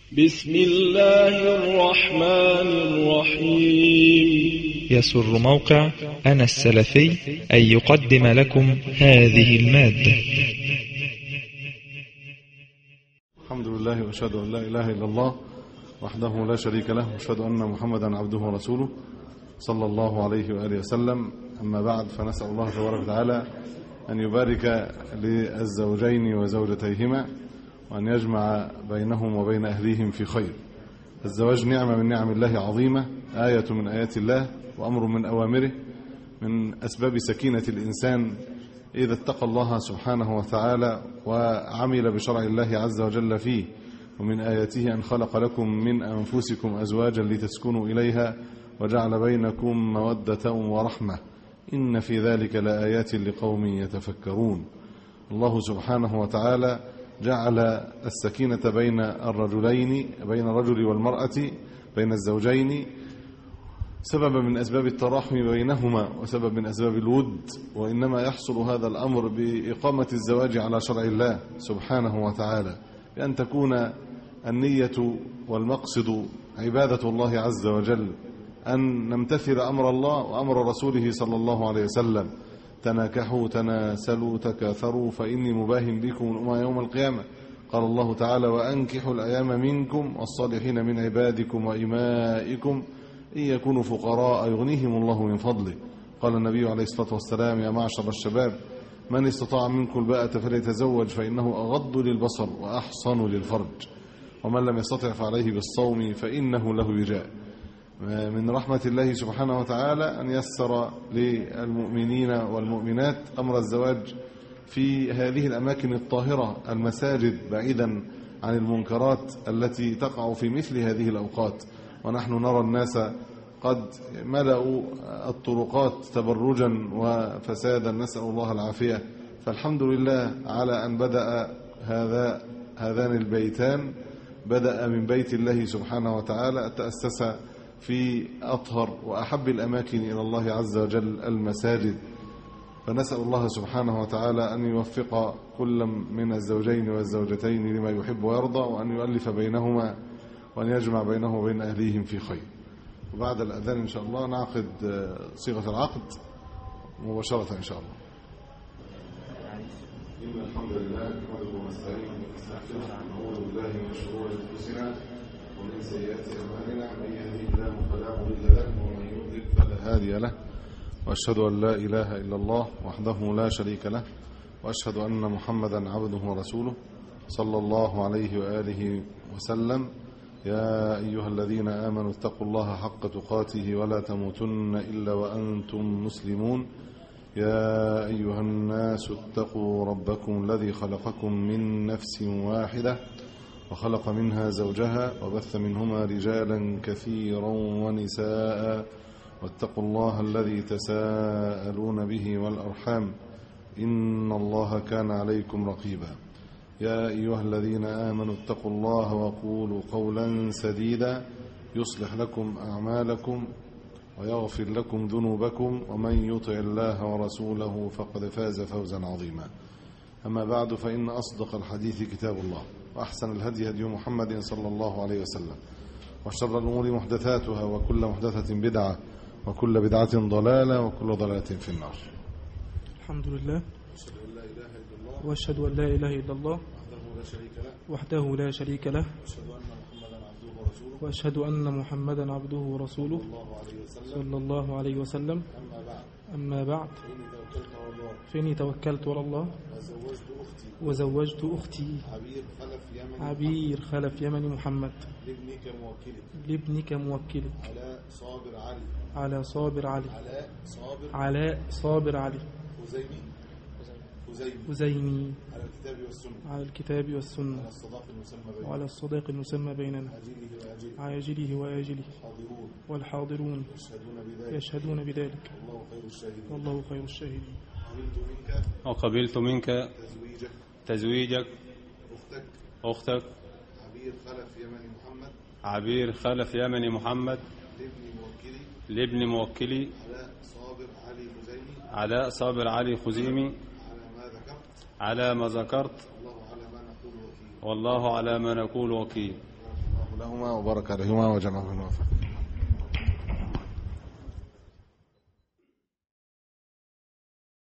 بسم الله الرحمن الرحيم. يسر موقع أنا السلفي أن يقدم لكم هذه المادة. الحمد لله وأشهد أن لا إله إلا الله وحده لا شريك له، وأشهد أن محمدا عبده ورسوله صلى الله عليه وآله وسلم. أما بعد، فنسأل الله تبارك وتعالى أن يبارك للزوجين وزوجتيهما، وأن يجمع بينهم وبين أهليهم في خير. الزواج نعمة من نعم الله عظيمة، آية من آيات الله، وأمر من أوامره، من أسباب سكينة الإنسان إذا اتقى الله سبحانه وتعالى وعمل بشرع الله عز وجل فيه. ومن آياته أن خلق لكم من أنفسكم أزواجا لتسكنوا إليها وجعل بينكم مودة ورحمة، إن في ذلك لآيات لقوم يتفكرون. الله سبحانه وتعالى جعل السكينة بين الرجلين، بين الرجل والمرأة، بين الزوجين، سبب من أسباب التراحم بينهما وسبب من أسباب الود. وإنما يحصل هذا الأمر بإقامة الزواج على شرع الله سبحانه وتعالى، بأن تكون النية والمقصد عبادة الله عز وجل، أن نمتثل أمر الله وأمر رسوله صلى الله عليه وسلم: تناكحوا تناسلوا تكاثروا فإني مباهم بكم الأمم يوم القيامة. قال الله تعالى: وأنكحوا الأيام منكم والصالحين من عبادكم وإمائكم إن يكونوا فقراء يغنيهم الله من فضله. قال النبي عليه الصلاة والسلام: يا معشر الشباب، من استطاع منكم الباءة فليتزوج فإنه أغض للبصر وأحصن للفرج، ومن لم يستطع فعليه بالصوم فإنه له وجاء. من رحمة الله سبحانه وتعالى أن يسر للمؤمنين والمؤمنات أمر الزواج في هذه الأماكن الطاهرة، المساجد، بعيدا عن المنكرات التي تقع في مثل هذه الأوقات. ونحن نرى الناس قد ملأوا الطرقات تبرجا وفسادا، نسأل الله العافية. فالحمد لله على أن بدأ هذان البيتان، بدأ من بيت الله سبحانه وتعالى، تأسس في أطهر وأحب الأماكن إلى الله عز وجل، المساجد. فنسأل الله سبحانه وتعالى أن يوفق كل من الزوجين والزوجتين لما يحب ويرضى، وأن يؤلف بينهما، وأن يجمع بينه وبين أهليهم في خير. وبعد الأذان إن شاء الله نعقد صيغة العقد مباشرة إن شاء الله. إن الحمد لله نحمده ونستعينه ونستغفره ونعوذ بالله من شرور أنفسنا ومن سيئات أعمالنا، من يهده الله فلا مضل له ومن يضلل فلا هادي له، وأشهد أن لا إله إلا الله وحده لا شريك له، وأشهد أن محمدا عبده ورسوله صلى الله عليه وآله وسلم. يا أيها الذين آمنوا اتقوا الله حق تقاته ولا تموتن إلا وأنتم مسلمون. يا أيها الناس اتقوا ربكم الذي خلقكم من نفس واحدة وخلق منها زوجها وبث منهما رجالا كثيرا ونساء، واتقوا الله الذي تساءلون به والأرحام، إن الله كان عليكم رقيبا. يا أيها الذين آمنوا اتقوا الله وقولوا قولا سديدا يصلح لكم أعمالكم ويغفر لكم ذنوبكم، ومن يطع الله ورسوله فقد فاز فوزا عظيما. أما بعد، فإن أصدق الحديث كتاب الله، وأحسن الهدي هدي محمد صلى الله عليه وسلم، وشر الأمور محدثاتها، وكل محدثة بدعة، وكل بدعة ضلالة، وكل ضلالة في النار. الحمد لله، وأشهد أن لا إله إلا الله وحده لا شريك له، وأشهد أن محمدا عبده ورسوله صلى الله عليه وسلم. أما بعد، فإني توكلت على الله وزوجت أختي عبير خلف يمن محمد لابنك موكلك على صابر علي أزيمي على الكتاب والسنة وعلى الصداق المسمى بيننا، عاجله وآجله، والحاضرون يشهدون بذلك، والله خير الشاهدين. وقبلت منك تزويجك أختك عبير خلف يمن محمد لابن موكلي على صابر علي خزيمي على ما ذكرت، والله على ما نقول وكيل. لهما وبارك عليهما وجمعهما.